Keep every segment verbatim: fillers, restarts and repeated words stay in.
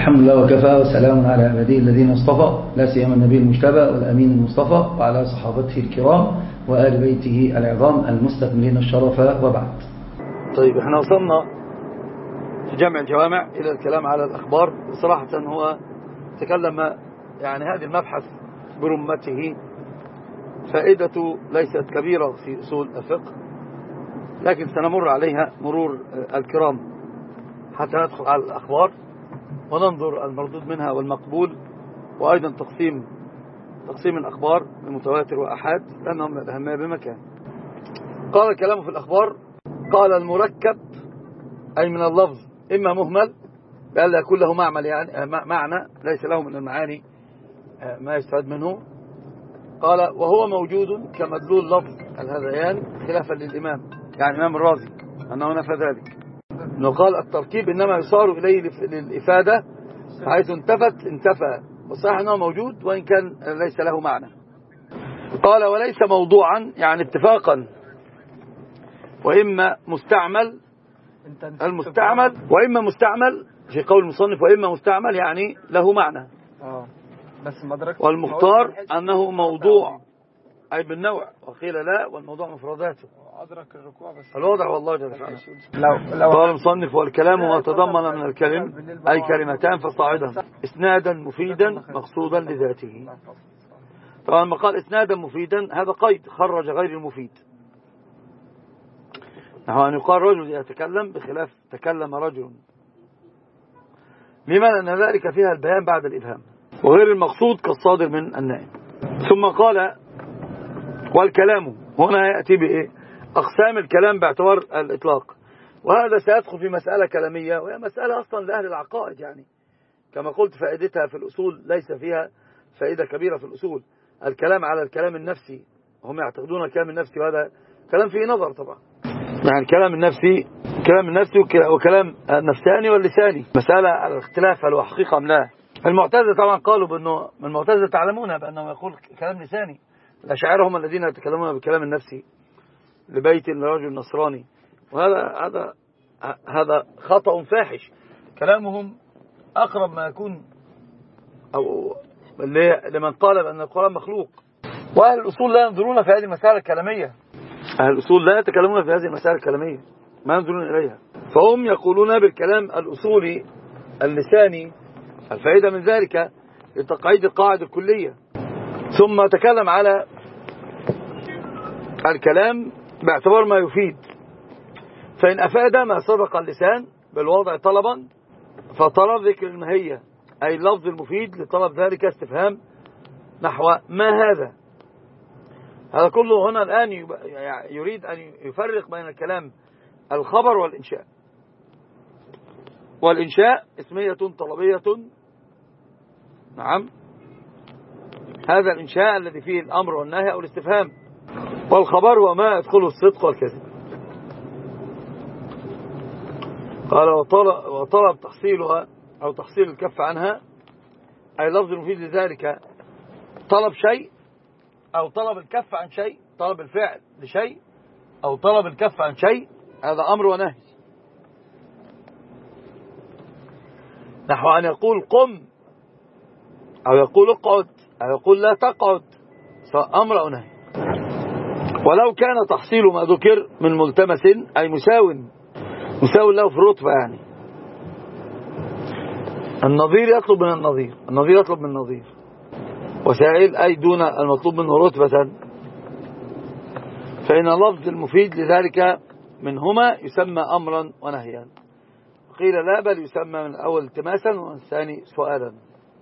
الحمد لله وكفى وسلام على عباده الذين اصطفى، لا سيما النبي المجتبى والأمين المصطفى وعلى صحابته الكرام وآل بيته العظام المستكملين الشرف، وبعد. طيب، احنا وصلنا في جمع الجوامع إلى الكلام على الأخبار. صراحة هو تكلم يعني هذه المبحث برمته، فائدته ليست كبيرة في أصول الفقه، لكن سنمر عليها مرور الكرام حتى ندخل على الأخبار وننظر المردود منها والمقبول، وأيضا تقسيم تقسيم الأخبار المتواتر وأحاد، لأنهم من الأهمية بمكان. قال كلامه في الأخبار، قال المركب أي من اللفظ إما مهمل بأن لا يكون له معمل يعني معنى ليس له من المعاني ما يستفاد منه. قال وهو موجود كمدلول لفظ الهذيان خلافا للإمام يعني الإمام الرازي أنه نفى ذلك، أنه قال التركيب إنما يصار إليه للإفادة، حيث انتفت انتفى، والصحيح أنه موجود وإن كان ليس له معنى. قال وليس موضوعا يعني اتفاقا، وإما مستعمل المستعمل وإما مستعمل في قول المصنف، وإما مستعمل يعني له معنى. بس مدرك والمختار أنه موضوع أي بالنوع، وقيل لا والموضوع مفرداته. أدرك الركوع بس الوضع والله جل وعلا. لو لو قال المصنف والكلام ما تضمن من الكلم أي كلمتان فصاعدا إسنادا مفيدا مقصودا لذاته. طبعا لما قال إسنادا مفيدا هذا قيد خرج غير المفيد، نحو أن يقال رجل يتكلم بخلاف تكلم رجل، لما لأن ذلك فيها البيان بعد الإبهام وغير المقصود كالصادر من النائم. ثم قال والكلام هنا يأتي بإيه؟ أقسام الكلام باعتبار الإطلاق، وهذا سيدخل في مسألة كلامية، وهي مسألة أصلا لأهل العقائد، يعني كما قلت فائدتها في الأصول ليس فيها فائدة كبيرة في الأصول. الكلام على الكلام النفسي، هم يعتقدون الكلام النفسي، وهذا كلام فيه نظر طبعا، يعني الكلام النفسي كلام النفسي وكلام النفساني واللساني مسألة الاختلاف هل هو حقيقة أم لا. المعتزلة طبعا قالوا بأنه من المعتزلة تعلمونها بأنه يقول كلام لساني، الأشاعرة هم الذين يتكلمون بالكلام النفسي لبيت لرجل نصراني، وهذا هذا هذا خطأ فاحش. كلامهم أقرب ما يكون أو لمن قال بأن القرآن مخلوق، وأهل الأصول لا ينظرون في هذه المسائل الكلامية، أهل الأصول لا يتكلمون في هذه المسائل الكلامية، ما ينظرون إليها، فهم يقولون بالكلام الأصولي اللساني الفائدة من ذلك لتقعيد القاعدة الكلية. ثم تكلم على الكلام باعتبار ما يفيد، فإن أفاد ما سبق اللسان بالوضع طلبا فطلب ذكر الماهية أي اللفظ المفيد لطلب ذلك استفهام نحو ما هذا. هذا كله هنا الآن يريد أن يفرق بين الكلام الخبر والإنشاء، والإنشاء اسمية طلبية، نعم، هذا الإنشاء الذي فيه الأمر والنهي أو الاستفهام، والخبر هو ما يدخله الصدق والكذب. قال وطلب, وطلب تحصيلها أو تحصيل الكف عنها أي لفظ المفيد لذلك طلب شيء أو طلب الكف عن شيء، طلب الفعل لشيء أو طلب الكف عن شيء، هذا أمر ونهي. نحو أن يقول قم أو يقول اقعد أو يقول لا تقعد، سواء أمر أو نهي. ولو كان تحصيل ما ذكر من ملتمس أي مساو مساو له في الرتبة، يعني النظير يطلب من النظير، النظير يطلب من النظير، وسائل أي دون المطلوب منه رتبة، فإن اللفظ المفيد لذلك منهما يسمى أمرا ونهيا. قيل لا، بل يسمى من الأول التماسا ومن الثاني سؤالا،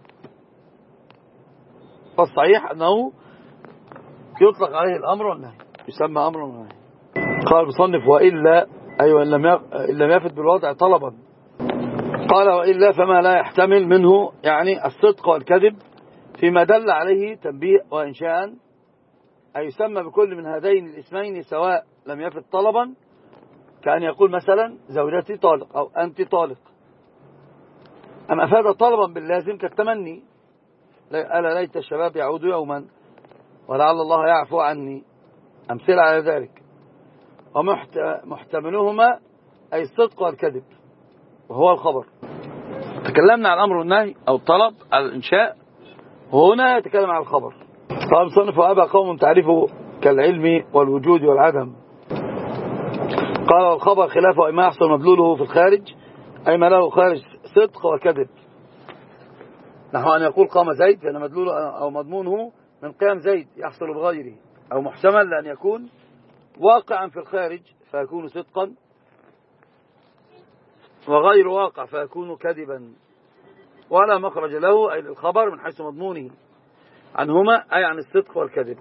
فالصحيح أنه يطلق عليه الأمر والنهي، يسمى أمر ونهي. قال المصنف وإلا أيوة إن لم يفد بالوضع طلبا، قال وإلا فما لا يحتمل منه يعني الصدق والكذب فيما دل عليه تنبيه وإنشاء، أي يسمى بكل من هذين الاسمين سواء لم يفد طلبا، كأن يقول مثلا زوجتي طالق أو أنت طالق، أم أفاد طلبا باللازم كالتمني ألا ليت الشباب يعود يوما ولعل الله يعفو عني، أمثلة على ذلك. ومحتملهما أي الصدق والكذب وهو الخبر. تكلمنا عن الأمر والنهي أو الطلب على الإنشاء، وهنا يتكلم عن الخبر. قال مصنف: وأبى قوم تعرفه كالعلم والوجود والعدم. قال: والخبر خلافه أي ما يحصل مدلوله في الخارج، أي ما له خارج صدق وكذب. نحو أن يقول قام زيد، فإن مدلوله أو مضمونه من قيام زيد يحصل بغيره، أو محتمل لأن يكون واقعا في الخارج فيكون صدقا، وغير واقع فيكون كذبا، ولا مخرج له أي للخبر من حيث مضمونه عنهما، أي عن الصدق والكذب.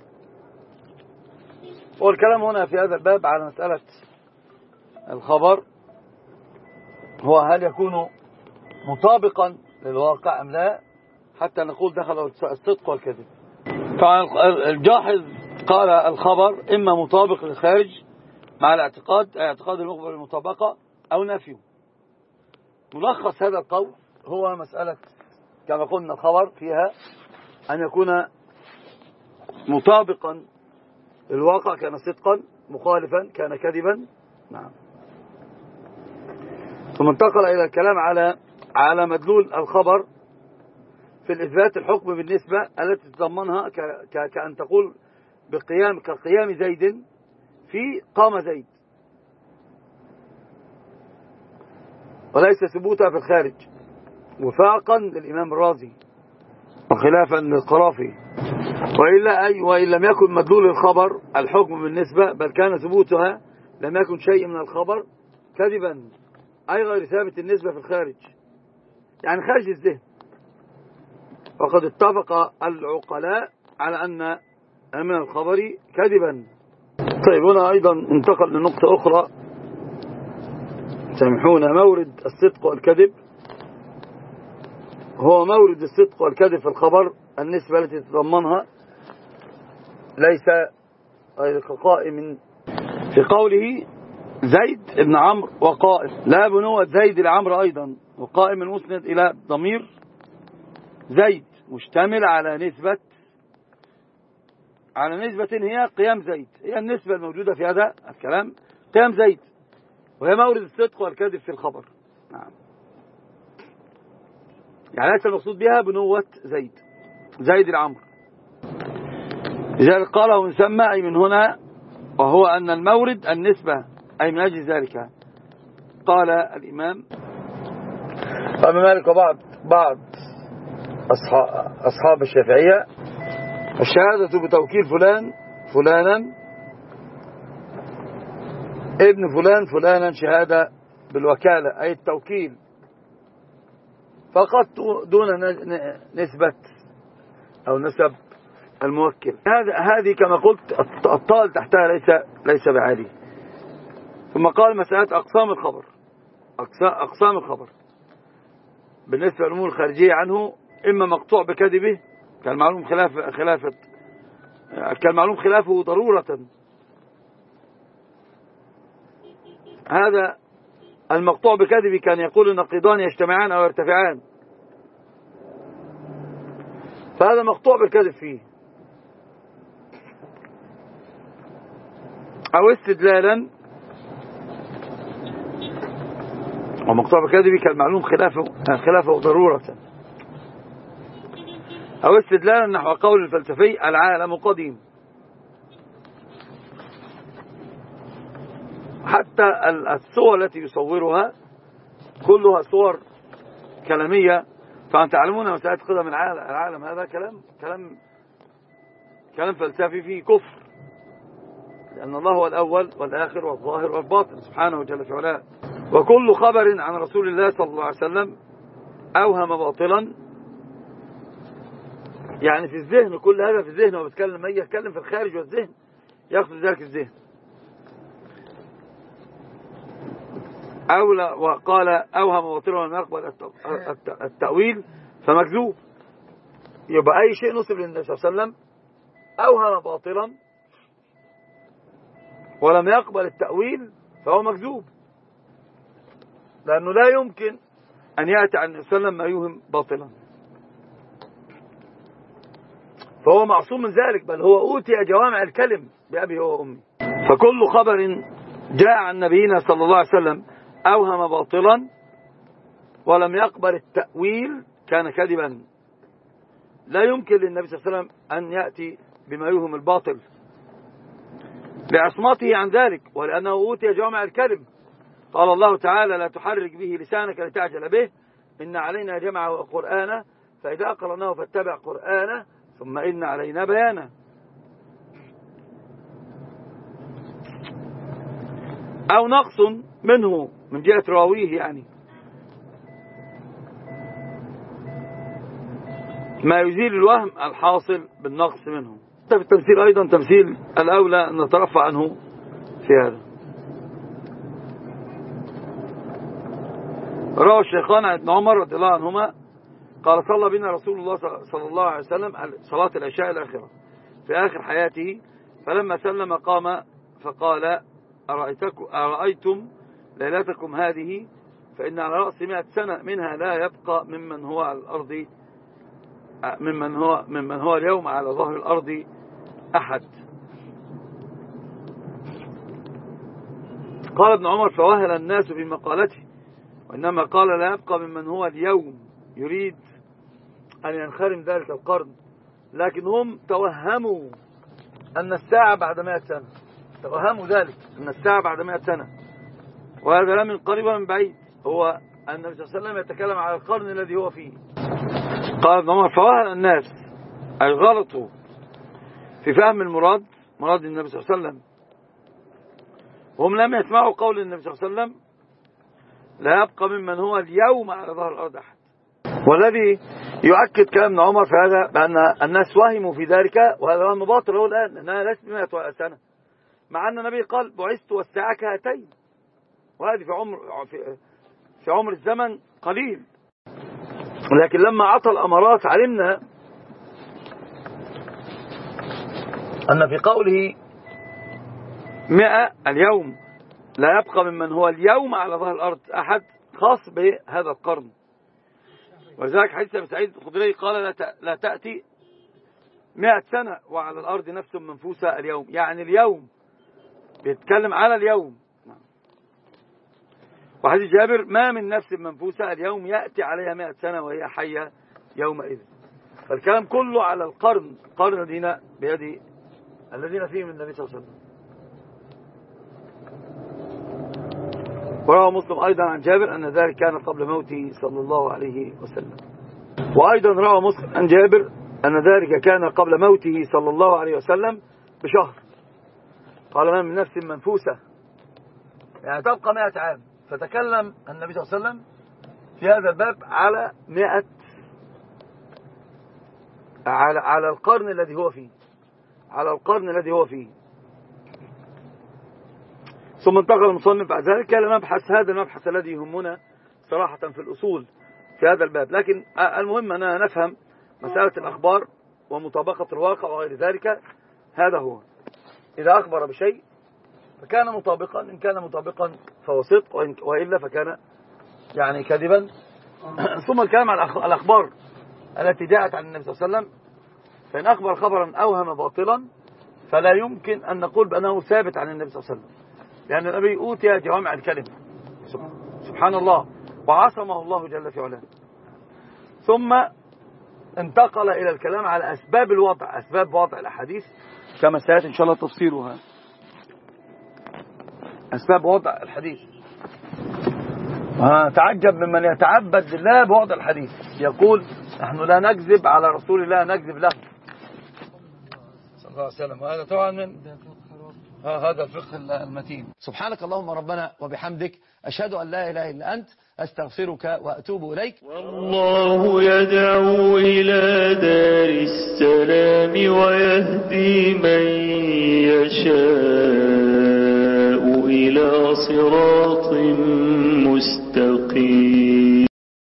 والكلام هنا في هذا الباب على مسألة الخبر، هو هل يكون مطابقا للواقع أم لا، حتى نقول دخل الصدق والكذب. فالجاحظ قال الخبر إما مطابق للخارج مع الاعتقاد، أي اعتقاد المخبر بالمطابقة، أو نفيه. ملخص هذا القول هو مسألة كما قلنا الخبر فيها أن يكون مطابقا للواقع كان صدقا، مخالفا كان كذبا. نعم. ثم انتقل إلى الكلام على على مدلول الخبر في الإثبات الحكم بالنسبة التي تتضمنها كأن تقول بقيام كقيام زيد في قام زيد، وليس ثبوتها في الخارج، وفاقا للإمام الرازي وخلافا للقرافي. وإلا أي وإن لم يكن مدلول الخبر الحكم بالنسبة، بل كان ثبوتها لم يكن شيء من الخبر كذبا، أي غير ثابت النسبة في الخارج، يعني خارج الذهن. وقد اتفق العقلاء على أن من الخبر كذبا. طيب هنا أيضا انتقل لنقطة أخرى، سامحونا. مورد الصدق والكذب هو مورد الصدق والكذب في الخبر النسبة التي تتضمنها، ليس غير كقائم في قوله زيد ابن عمرو وقائم، لا بنوة زيد لعمرو أيضا، وقائم المسند إلى ضمير زيد مشتمل على نسبة على نسبة هي قيام زيد، هي النسبة الموجودة في هذا الكلام قيام زيد، وهي مورد الصدق والكذب في الخبر. نعم. يعني ليس المقصود بها بنوة زيد زيد العمرو. لذلك قال ونسمى أي من هنا، وهو أن المورد النسبة، أي من أجل ذلك قال الإمام أبي مالك وبعض بعض أصحاب, أصحاب الشافعية: الشهادة بتوكيل فلان فلانا ابن فلان فلانا شهادة بالوكالة، أي التوكيل فقط دون نسبة أو نسب الموكل. هذا هذه كما قلت الطال تحتها ليس ليس بعالي. ثم قال مسألة أقسام الخبر، أقسام الخبر بالنسبة للأمور الخارجية عنه، إما مقطوع بكذبه كالمعلوم خلاف خلافة كالمعلوم خلافه ضرورة. هذا المقطوع بكذبه كان يقول النقيضان يجتمعان أو يرتفعان، فهذا مقطوع بالكذب فيه. أو استدلالا، ومقطوع بكذبه كالمعلوم خلافه خلافه ضرورة. أو استدلالا نحو قول الفلسفي العالم قديم. حتى الصور التي يصورها كلها صور كلامية، فأنت تعلمون مسألة قدم العالم هذا كلام كلام كلام فلسفي فيه كفر، لأن الله هو الأول والآخر والظاهر والباطن سبحانه جل في علاه. وكل خبر عن رسول الله صلى الله عليه وسلم أوهم باطلا، يعني في الذهن، كل هذا في الذهن، وبتكلم ما يتكلم في الخارج والذهن يقصد ذلك الذهن. أو لا، وقال أوهم باطلا ولم يقبل التأويل فمكذوب. يبقى أي شيء نصب للنبي صلى الله عليه وسلم أوهم باطلا ولم يقبل التأويل فهو مكذوب، لأنه لا يمكن أن يأتي عن النبي صلى الله عليه وسلم ما يوهم باطلا، فهو معصوم من ذلك، بل هو أوتي جوامع الكلم بأبي هو وأمي. فكل خبر جاء عن نبينا صلى الله عليه وسلم أوهم باطلا ولم يقبل التأويل كان كذبا. لا يمكن للنبي صلى الله عليه وسلم أن يأتي بما يوهم الباطل لعصمته عن ذلك، ولأنه أوتي جوامع الكلم. قال الله تعالى: لا تحرك به لسانك لتعجل به، إن علينا جمعه وقرآنه، فإذا أقرأناه فاتبع قرآنه، ثم إن علينا بيانه. أو نقص منه من جهة راويه، يعني ما يزيل الوهم الحاصل بالنقص منه. في التمثيل أيضا تمثيل الأولى أن نترفع عنه في هذا. روى الشيخان عن ابن عمر رضي الله عنهما قال: صلى بنا رسول الله صلى الله عليه وسلم صلاة العشاء الآخرة في آخر حياته، فلما سلم قام فقال: أرأيتم ليلتكم هذه، فإن على رأس مئة سنة منها لا يبقى ممن هو على الأرض ممن هو ممن هو اليوم على ظهر الأرض أحد. قال ابن عمر: فوهل الناس في مقالته، وإنما قال لا يبقى ممن هو اليوم، يريد أن ينخرم ذلك القرن، لكن هم توهموا أن الساعة بعد مئة سنة، توهموا ذلك أن الساعة بعد مئة سنة، وهذا لا من قريب من بعيد، هو النبي صلى الله عليه وسلم يتكلم على القرن الذي هو فيه. قال ابن عمر: فوهل الناس، أي غلطوا في فهم المراد، مراد النبي صلى الله عليه وسلم، وهم لم يسمعوا قول النبي صلى الله عليه وسلم لا يبقى ممن هو اليوم على ظهر الأرض أحد. والذي يؤكد كلام ابن عمر في هذا بأن الناس وهموا في ذلك، وهذا وهم باطل هو الآن، لأنها ليست بمئة سنة، مع أن النبي قال: بعثت والساعة كهاتين، وهذه في عمر في, في عمر الزمن قليل. لكن لما عطى الأمارات علمنا أن في قوله مئة اليوم لا يبقى ممن هو اليوم على ظهر الأرض أحد خاص بهذا القرن. ولذلك حديث أبي سعيد الخدري قال: لا تأتي مئة سنة وعلى الأرض نفس منفوسة اليوم، يعني اليوم بيتكلم على اليوم. وحديث جابر: ما من نفس منفوسة اليوم يأتي عليها مئة سنة وهي حية يومئذ. فالكلام كله على القرن، قرن الذين بيد الذين فيهم النبي صلى الله عليه وسلم. وروى مسلم أيضا عن جابر أن ذلك كان قبل موته صلى الله عليه وسلم. وأيضا روى مسلم عن جابر أن ذلك كان قبل موته صلى الله عليه وسلم بشهر. قال: ما من نفس منفوسة، يعني تبقى مئة عام. فتكلم النبي صلى الله عليه وسلم في هذا الباب على مئة، على على القرن الذي هو فيه، على القرن الذي هو فيه. ثم انتقل المصنف بعد ذلك إلى مبحث، هذا المبحث الذي يهمنا صراحة في الأصول في هذا الباب. لكن المهم أننا نفهم مسألة الأخبار ومطابقة الواقع وغير ذلك. هذا هو، إذا أخبر بشيء فكان مطابقا، إن كان مطابقا فهو صدق، وإلا فكان يعني كذبا. ثم الكلام عن الأخبار التي جاءت عن النبي صلى الله عليه وسلم، فإن أخبر خبرا أوهم باطلا فلا يمكن أن نقول بأنه ثابت عن النبي صلى الله عليه وسلم، لأن النبي أوتي جوامع الكلم سبحان الله، وعصمه الله جل في علاه. ثم انتقل إلى الكلام على أسباب الوضع، أسباب وضع الأحاديث كما سيأتي إن شاء الله تفسيرها، أسباب وضع الحديث. وتعجب ممن يتعبد لله بوضع الحديث، يقول: نحن لا نكذب على رسول الله، نكذب له صلى الله عليه وسلم. وهذا طبعا من هذا الفقه المتين. سبحانك اللهم ربنا وبحمدك، أشهد أن لا إله إلا أنت، أستغفرك وأتوب إليك. والله يدعو إلى دار السلام ويهدي من يشاء إلى صراط مستقيم.